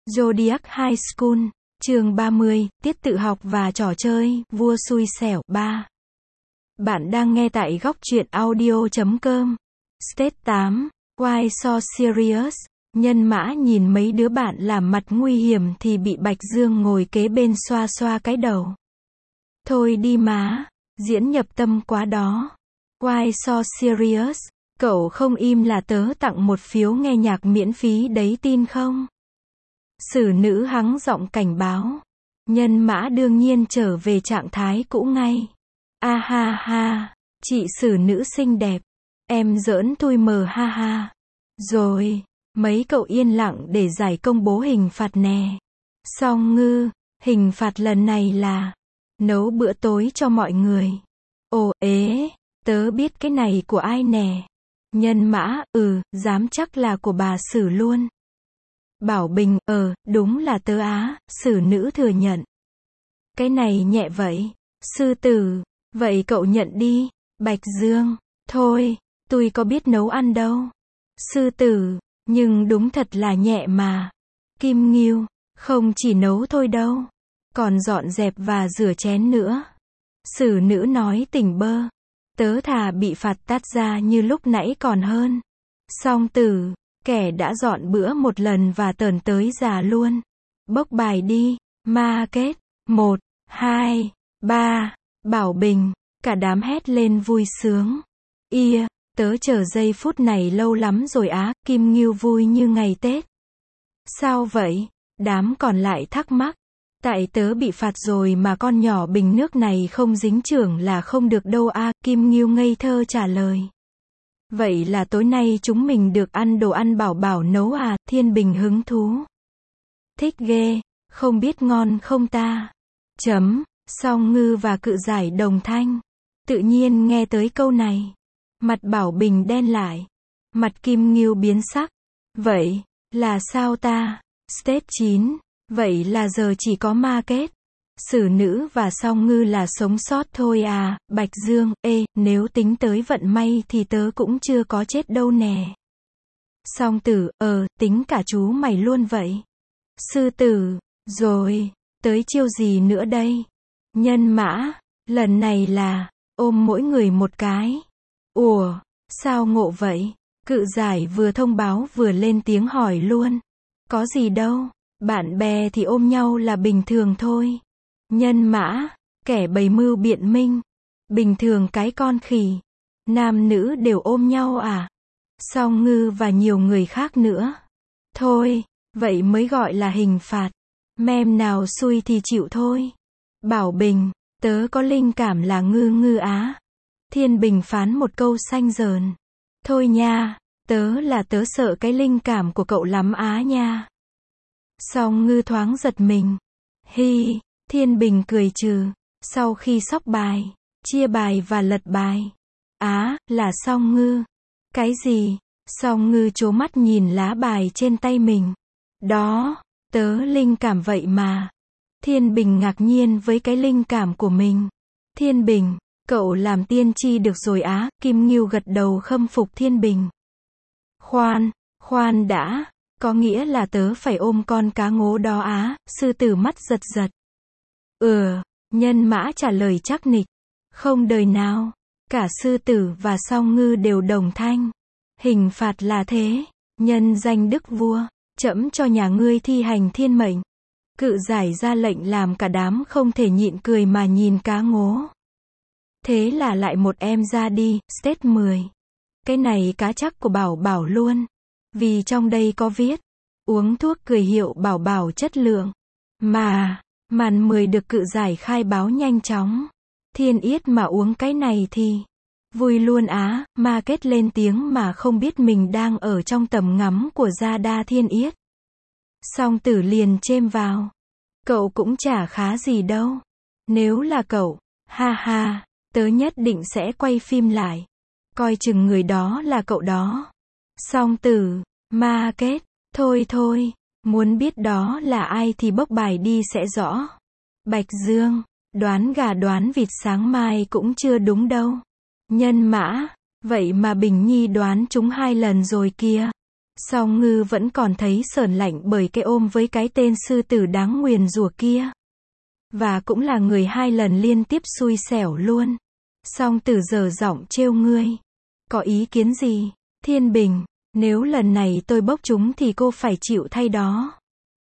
Zodiac High School, chương 30, tiết tự học và trò chơi, vua xui xẻo, 3. Bạn đang nghe tại góc truyện audio.com. Stage 8, Why so serious? Nhân mã nhìn mấy đứa bạn làm mặt nguy hiểm thì bị Bạch Dương ngồi kế bên xoa xoa cái đầu. Thôi đi má, diễn nhập tâm quá đó. Why so serious? Cậu không im là tớ tặng một phiếu nghe nhạc miễn phí đấy tin không? Sử nữ hắng giọng cảnh báo. Nhân mã đương nhiên trở về trạng thái cũ ngay. A ha ha, chị sử nữ xinh đẹp. Em giỡn tui mờ ha ha. Rồi, mấy cậu yên lặng để giải công bố hình phạt nè. Song Ngư, hình phạt lần này là nấu bữa tối cho mọi người. Ồ ế, tớ biết cái này của ai nè. Nhân mã, dám chắc là của bà Sử luôn. Bảo Bình, đúng là tớ á, Sử nữ thừa nhận. Cái này nhẹ vậy. Sư Tử, vậy cậu nhận đi. Bạch Dương, thôi, tôi có biết nấu ăn đâu. Sư Tử, nhưng đúng thật là nhẹ mà. Kim Ngưu, không chỉ nấu thôi đâu, còn dọn dẹp và rửa chén nữa. Sử nữ nói tỉnh bơ. Tớ thà bị phạt tát ra như lúc nãy còn hơn. Song Tử, kẻ đã dọn bữa một lần và tờn tới già luôn. Bốc bài đi. Ma kết. 1, 2, 3. Bảo Bình. Cả đám hét lên vui sướng. Ia, tớ chờ giây phút này lâu lắm rồi á. Kim Ngưu vui như ngày Tết. Sao vậy? Đám còn lại thắc mắc. Tại tớ bị phạt rồi mà con nhỏ bình nước này không dính chưởng là không được đâu a. Kim Ngưu ngây thơ trả lời. Vậy là tối nay chúng mình được ăn đồ ăn Bảo Bảo nấu à? Thiên Bình hứng thú. Thích ghê, không biết ngon không ta? Song Ngư và Cự Giải đồng thanh. Tự nhiên nghe tới câu này, mặt Bảo Bình đen lại. Mặt Kim Ngưu biến sắc. Vậy, là sao ta? Stage 9, vậy là giờ chỉ có ma kết. Sử nữ và Song Ngư là sống sót thôi à. Bạch Dương, nếu tính tới vận may thì tớ cũng chưa có chết đâu nè. Song Tử, tính cả chú mày luôn vậy. Sư Tử, rồi, tới chiêu gì nữa đây? Nhân mã, lần này là ôm mỗi người một cái. Ủa, sao ngộ vậy? Cự Giải vừa thông báo vừa lên tiếng hỏi luôn. Có gì đâu, bạn bè thì ôm nhau là bình thường thôi. Nhân mã, kẻ bày mưu biện minh. Bình thường cái con khỉ. Nam nữ đều ôm nhau à? Song Ngư và nhiều người khác nữa. Thôi, vậy mới gọi là hình phạt. Mem nào xui thì chịu thôi. Bảo Bình, tớ có linh cảm là Ngư á. Thiên Bình phán một câu xanh dờn. Thôi nha, tớ sợ cái linh cảm của cậu lắm á nha. Song Ngư thoáng giật mình. Hi. Thiên Bình cười trừ. Sau khi sóc bài, chia bài và lật bài. Á, là Song Ngư. Cái gì? Song Ngư trố mắt nhìn lá bài trên tay mình. Đó, tớ linh cảm vậy mà. Thiên Bình ngạc nhiên với cái linh cảm của mình. Thiên Bình, cậu làm tiên tri được rồi á. Kim Ngưu gật đầu khâm phục Thiên Bình. Khoan đã, có nghĩa là tớ phải ôm con cá ngố đó á. Sư Tử mắt giật giật. Nhân mã trả lời chắc nịch. Không đời nào. Cả Sư Tử và Song Ngư đều đồng thanh. Hình phạt là thế. Nhân danh đức vua, trẫm cho nhà ngươi thi hành thiên mệnh. Cự Giải ra lệnh làm cả đám không thể nhịn cười mà nhìn cá ngố. Thế là lại một em ra đi. Stage 10. Cái này cá chắc của Bảo Bảo luôn. Vì trong đây có viết. Uống thuốc cười hiệu Bảo Bảo chất lượng. Mà, màn 10 được Cự Giải khai báo nhanh chóng. Thiên Yết mà uống cái này thì vui luôn á. Ma kết lên tiếng mà không biết mình đang ở trong tầm ngắm của Gia Đa Thiên Yết. Song Tử liền chêm vào. Cậu cũng chả khá gì đâu. Nếu là cậu, ha ha, tớ nhất định sẽ quay phim lại. Coi chừng người đó là cậu đó. Song Tử, ma kết, thôi, muốn biết đó là ai thì bốc bài đi sẽ rõ. Bạch Dương, đoán gà đoán vịt sáng mai cũng chưa đúng đâu. Nhân mã, vậy mà Bình Nhi đoán trúng 2 lần rồi kìa. Song Ngư vẫn còn thấy sởn lạnh bởi cái ôm với cái tên sư tử đáng nguyền rủa kia. Và cũng là người 2 lần liên tiếp xui xẻo luôn. Song Tử giở giọng trêu ngươi. Có ý kiến gì? Thiên Bình, nếu lần này tôi bốc chúng thì cô phải chịu thay đó.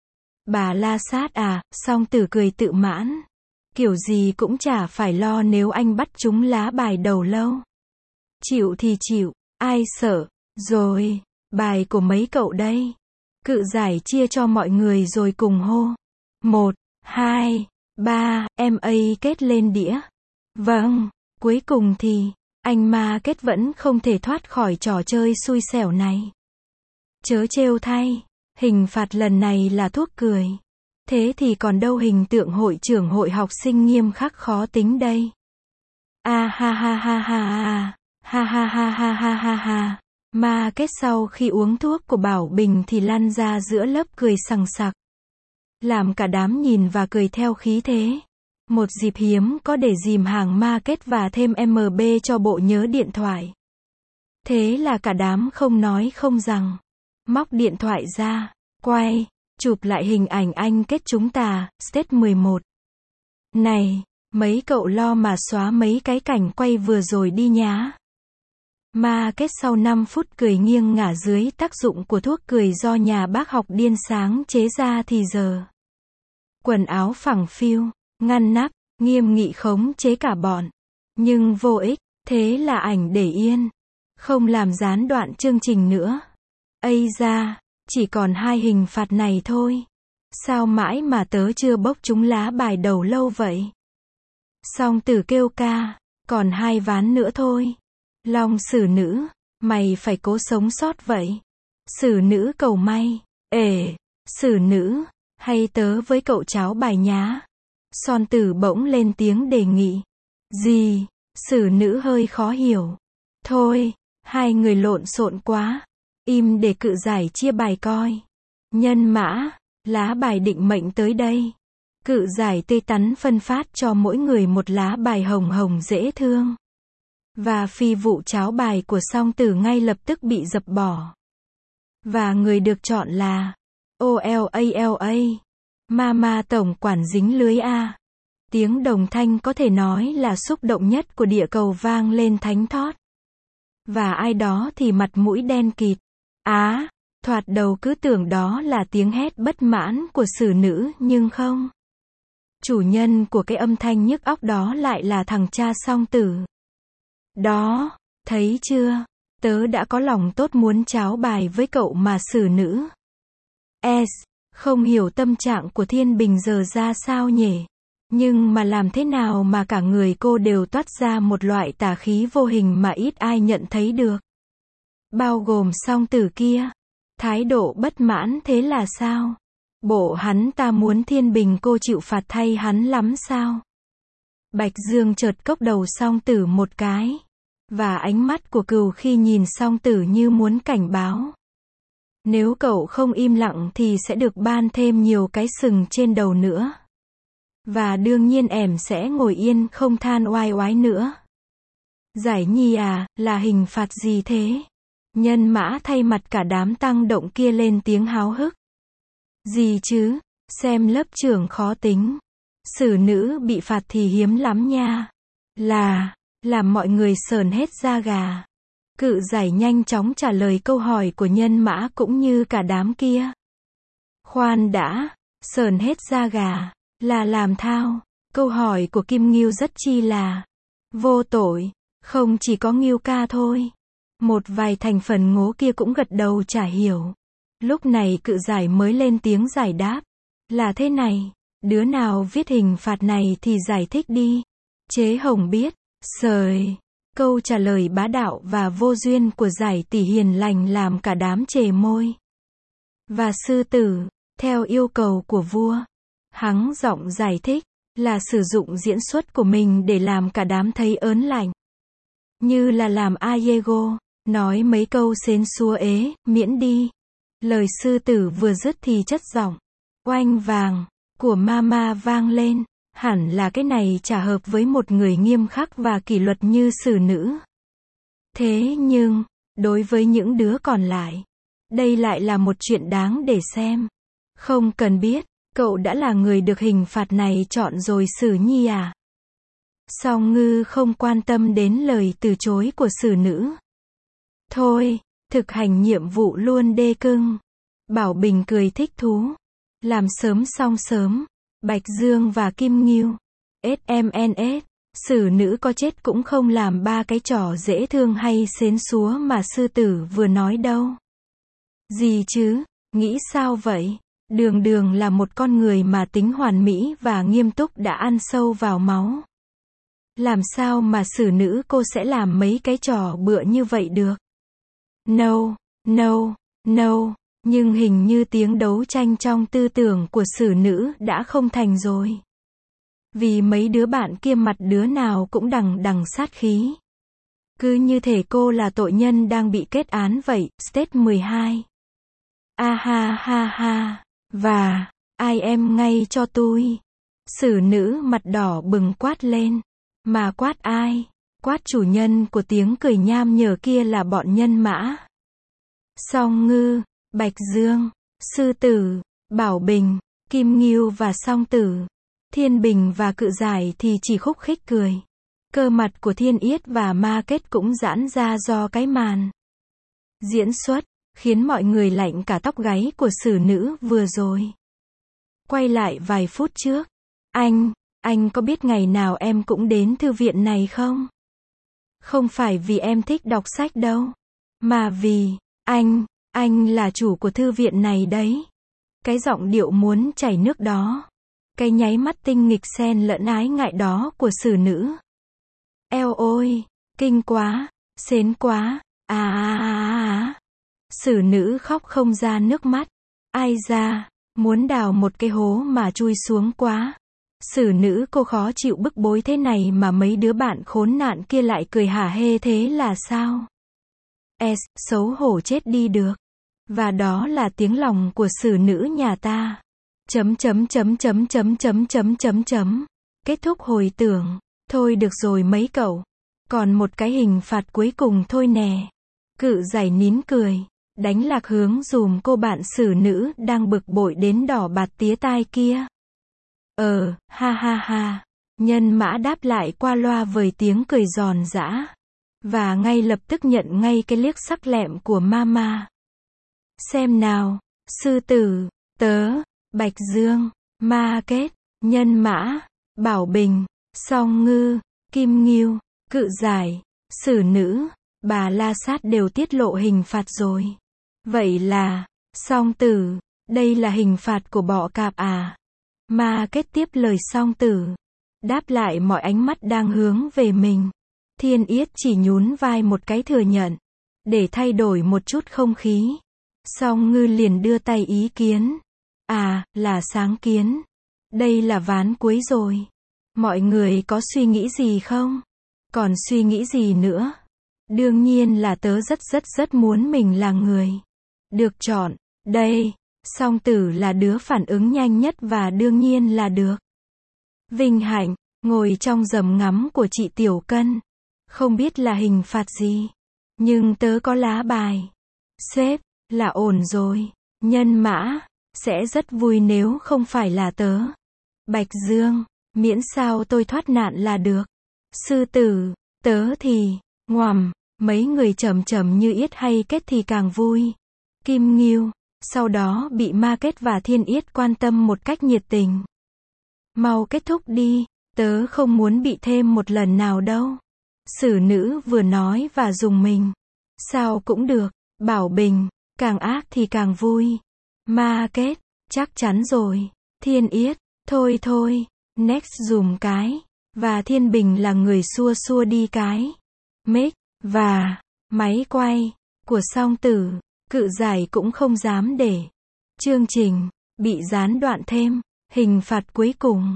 Bà La Sát à, Song Tử cười tự mãn. Kiểu gì cũng chả phải lo nếu anh bắt chúng lá bài đầu lâu. Chịu thì chịu, ai sợ. Rồi, bài của mấy cậu đây. Cự giải chia cho mọi người rồi cùng hô. 1, 2, 3, em ấy kết lên đĩa. Vâng, cuối cùng thì, anh Ma Kết vẫn không thể thoát khỏi trò chơi xui xẻo này. Chớ trêu thay, hình phạt lần này là thuốc cười. Thế thì còn đâu hình tượng hội trưởng hội học sinh nghiêm khắc khó tính đây. A ha ha ha ha ha, ha ha ha ha ha ha ha. Ma Kết sau khi uống thuốc của Bảo Bình thì lăn ra giữa lớp cười sằng sặc. Làm cả đám nhìn và cười theo khí thế. Một dịp hiếm có để dìm hàng Ma Kết và thêm MB cho bộ nhớ điện thoại. Thế là cả đám không nói không rằng. Móc điện thoại ra, quay, chụp lại hình ảnh anh Kết chúng ta, Stage 11. Này, mấy cậu lo mà xóa mấy cái cảnh quay vừa rồi đi nhá. Ma Kết sau 5 phút cười nghiêng ngả dưới tác dụng của thuốc cười do nhà bác học điên sáng chế ra thì giờ. Quần áo phẳng phiu, ngăn nắp, nghiêm nghị khống chế cả bọn. Nhưng vô ích, thế là ảnh để yên. Không làm gián đoạn chương trình nữa. Ây da, chỉ còn 2 hình phạt này thôi. Sao mãi mà tớ chưa bốc chúng lá bài đầu lâu vậy? Song Tử kêu ca, còn 2 ván nữa thôi. Long Sử Nữ, mày phải cố sống sót vậy. Sử Nữ cầu may, Sử Nữ, hay tớ với cậu cháo bài nhá. Son Tử bỗng lên tiếng đề nghị. Gì? Sử Nữ hơi khó hiểu. Thôi, 2 người lộn xộn quá. Im để cự giải chia bài coi. Nhân mã, lá bài định mệnh tới đây. Cự giải tươi tắn phân phát cho mỗi người một lá bài hồng hồng dễ thương. Và phi vụ cháo bài của Song Tử ngay lập tức bị dập bỏ. Và người được chọn là OLALA. Mama tổng quản dính lưới A. Tiếng đồng thanh có thể nói là xúc động nhất của địa cầu vang lên thánh thót. Và ai đó thì mặt mũi đen kịt. Thoạt đầu cứ tưởng đó là tiếng hét bất mãn của Sử Nữ nhưng không. Chủ nhân của cái âm thanh nhức óc đó lại là thằng cha Song Tử. Đó, thấy chưa? Tớ đã có lòng tốt muốn cháo bài với cậu mà Sử Nữ. Không hiểu tâm trạng của Thiên Bình giờ ra sao nhỉ? Nhưng mà làm thế nào mà cả người cô đều toát ra một loại tà khí vô hình mà ít ai nhận thấy được. Bao gồm Song Tử kia. Thái độ bất mãn thế là sao? Bộ hắn ta muốn Thiên Bình cô chịu phạt thay hắn lắm sao? Bạch Dương chợt cốc đầu Song Tử một cái. Và ánh mắt của Cừu khi nhìn Song Tử như muốn cảnh báo. Nếu cậu không im lặng thì sẽ được ban thêm nhiều cái sừng trên đầu nữa. Và đương nhiên em sẽ ngồi yên không than oai oái nữa. Giải Nhi à, là hình phạt gì thế? Nhân mã thay mặt cả đám tăng động kia lên tiếng háo hức. Gì chứ? Xem lớp trưởng khó tính. Sử Nữ bị phạt thì hiếm lắm nha. Làm mọi người sởn hết da gà. Cự giải nhanh chóng trả lời câu hỏi của nhân mã cũng như cả đám kia. Khoan đã, sởn hết da gà, là làm thao. Câu hỏi của Kim Ngưu rất chi là vô tội, không chỉ có Ngưu ca thôi. Một vài thành phần ngố kia cũng gật đầu chả hiểu. Lúc này cự giải mới lên tiếng giải đáp. Là thế này, đứa nào viết hình phạt này thì giải thích đi. Chế Hồng biết, sời. Câu trả lời bá đạo và vô duyên của Giải Tỷ hiền lành làm cả đám chề môi. Và Sư Tử, theo yêu cầu của vua, hắng giọng giải thích, là sử dụng diễn xuất của mình để làm cả đám thấy ớn lạnh. Như là làm Aiego, nói mấy câu xến xúa ế, miễn đi. Lời Sư Tử vừa dứt thì chất giọng oanh vàng của Mama vang lên. Hẳn là cái này chả hợp với một người nghiêm khắc và kỷ luật như Sử Nữ. Thế nhưng, đối với những đứa còn lại, Đây lại là một chuyện đáng để xem. Không cần biết, cậu đã là người được hình phạt này chọn rồi Sử Nhi à? Song Ngư không quan tâm đến lời từ chối của Sử Nữ. Thôi, thực hành nhiệm vụ luôn đê cưng. Bảo Bình cười thích thú. Làm sớm xong sớm. Bạch Dương và Kim Ngưu. SMNS. Sử Nữ có chết cũng không làm ba cái trò dễ thương hay xến xúa mà sư tử vừa nói đâu. Gì chứ, nghĩ sao vậy? Đường Đường là một con người mà tính hoàn mỹ và nghiêm túc đã ăn sâu vào máu. Làm sao mà Sử Nữ cô sẽ làm mấy cái trò bựa như vậy được? No, no, no, nhưng hình như tiếng đấu tranh trong tư tưởng của Sử Nữ đã không thành rồi. Vì mấy đứa bạn kia mặt đứa nào cũng đằng đằng sát khí. Cứ như thể cô là tội nhân đang bị kết án vậy. Stage 12. A ha ha ha. Và, ai em ngay cho tôi. Sử Nữ mặt đỏ bừng quát lên. Mà quát ai? Quát chủ nhân của tiếng cười nham nhở kia là bọn nhân mã. Song Ngư, Bạch Dương, Sư Tử, Bảo Bình, Kim Ngưu và Song Tử. Thiên Bình và Cự Giải thì chỉ khúc khích cười. Cơ mặt của Thiên Yết và Ma Kết cũng giãn ra do cái màn diễn xuất, khiến mọi người lạnh cả tóc gáy của Sử Nữ vừa rồi. Quay lại vài phút trước. Anh có biết ngày nào em cũng đến thư viện này không? Không phải vì em thích đọc sách đâu. Mà vì, anh là chủ của thư viện này đấy. Cái giọng điệu muốn chảy nước đó. Cái nháy mắt tinh nghịch xen lẫn ái ngại đó của Sử Nữ. Eo ôi, kinh quá, xến quá, Sử Nữ khóc không ra nước mắt. Ai da, muốn đào một cái hố mà chui xuống quá. Sử Nữ cô khó chịu bức bối thế này mà mấy đứa bạn khốn nạn kia lại cười hả hê thế là sao? Xấu hổ chết đi được. Và đó là tiếng lòng của Sử Nữ nhà ta. Kết thúc hồi tưởng. Thôi được rồi mấy cậu. Còn một cái hình phạt cuối cùng thôi nè. Cự Giải nín cười. Đánh lạc hướng dùm cô bạn Sử Nữ đang bực bội đến đỏ bạt tía tai kia. Ha ha ha. Nhân mã đáp lại qua loa với tiếng cười giòn giã. Và ngay lập tức nhận ngay cái liếc sắc lẹm của Mama. Xem nào, Sư Tử, Tớ, Bạch Dương, Ma Kết, Nhân Mã, Bảo Bình, Song Ngư, Kim Ngưu, Cự Giải, Sử Nữ, bà La Sát đều tiết lộ hình phạt rồi. Vậy là, Song Tử, đây là hình phạt của bọ cạp à? Ma Kết tiếp lời Song Tử. Đáp lại mọi ánh mắt đang hướng về mình. Thiên Yết chỉ nhún vai một cái thừa nhận. Để thay đổi một chút không khí. Song Ngư liền đưa tay ý kiến. Là sáng kiến. Đây là ván cuối rồi. Mọi người có suy nghĩ gì không? Còn suy nghĩ gì nữa? Đương nhiên là tớ rất muốn mình là người được chọn. Đây, Song Tử là đứa phản ứng nhanh nhất và đương nhiên là được vinh hạnh, ngồi trong giầm ngắm của chị Tiểu Cân. Không biết là hình phạt gì. Nhưng tớ có lá bài. Sếp, là ổn rồi. Nhân Mã, sẽ rất vui nếu không phải là tớ. Bạch Dương, miễn sao tôi thoát nạn là được. Sư Tử, tớ thì, ngoằm, mấy người chầm như Yết hay Kết thì càng vui. Kim Ngưu, sau đó bị Ma Kết và Thiên Yết quan tâm một cách nhiệt tình. Mau kết thúc đi, tớ không muốn bị thêm một lần nào đâu. Sử Nữ vừa nói và dùng mình. Sao cũng được, Bảo Bình, càng ác thì càng vui. Ma Kết, chắc chắn rồi. Thiên Yết, thôi, next dùm cái. Và Thiên Bình là người xua đi cái. Mic, và, máy quay, của Song Tử. Cự Giải cũng không dám để chương trình bị gián đoạn thêm. Hình phạt cuối cùng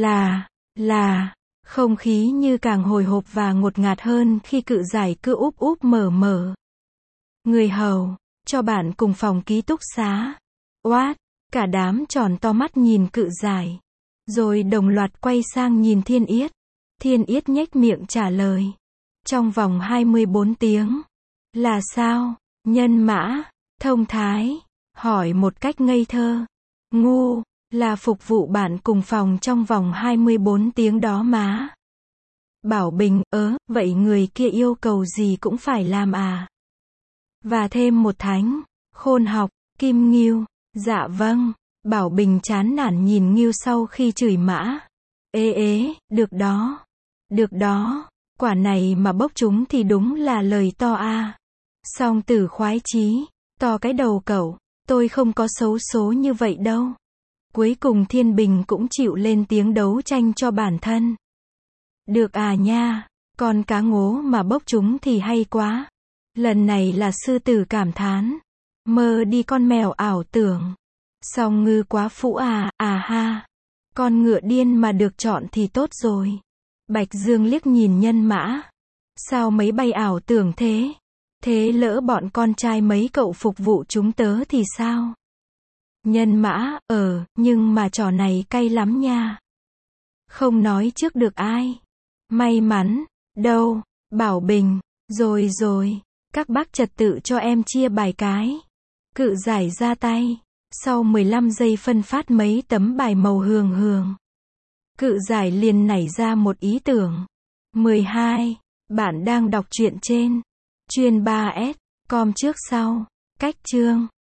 là không khí như càng hồi hộp và ngột ngạt hơn khi Cự Giải cứ úp mở. Người hầu, cho bạn cùng phòng ký túc xá. What? Cả đám tròn to mắt nhìn Cự Giải. Rồi đồng loạt quay sang nhìn Thiên Yết. Thiên Yết nhếch miệng trả lời. Trong vòng 24 tiếng. Là sao? Nhân Mã, Thông thái, hỏi một cách ngây thơ. Ngu, là phục vụ bạn cùng phòng trong vòng 24 tiếng đó má. Bảo Bình, vậy người kia yêu cầu gì cũng phải làm à? Và thêm một thánh, khôn học, Kim Ngưu. Dạ vâng. Bảo Bình chán nản nhìn Ngưu sau khi chửi mã. Được đó. Được đó. Quả này mà bốc chúng thì đúng là lời to a. Song Tử khoái chí. To cái đầu cậu. Tôi không có xấu số như vậy đâu. Cuối cùng Thiên Bình cũng chịu lên tiếng đấu tranh cho bản thân. Được à nha. Con cá ngố mà bốc chúng thì hay quá. Lần này là Sư Tử cảm thán. Mơ đi con mèo ảo tưởng. Song Ngư quá phũ à ha. Con ngựa điên mà được chọn thì tốt rồi. Bạch Dương liếc nhìn Nhân Mã. Sao mấy bay ảo tưởng thế? Thế lỡ bọn con trai mấy cậu phục vụ chúng tớ thì sao? Nhân Mã, nhưng mà trò này cay lắm nha. Không nói trước được ai. May mắn, đâu, Bảo Bình, rồi, các bác trật tự cho em chia bài cái. Cự giải ra tay. Sau 15 giây phân phát mấy tấm bài màu hường hường. Cự giải liền nảy ra một ý tưởng. 12. Bạn đang đọc truyện trên Chuyên 3S, com trước sau. Cách chương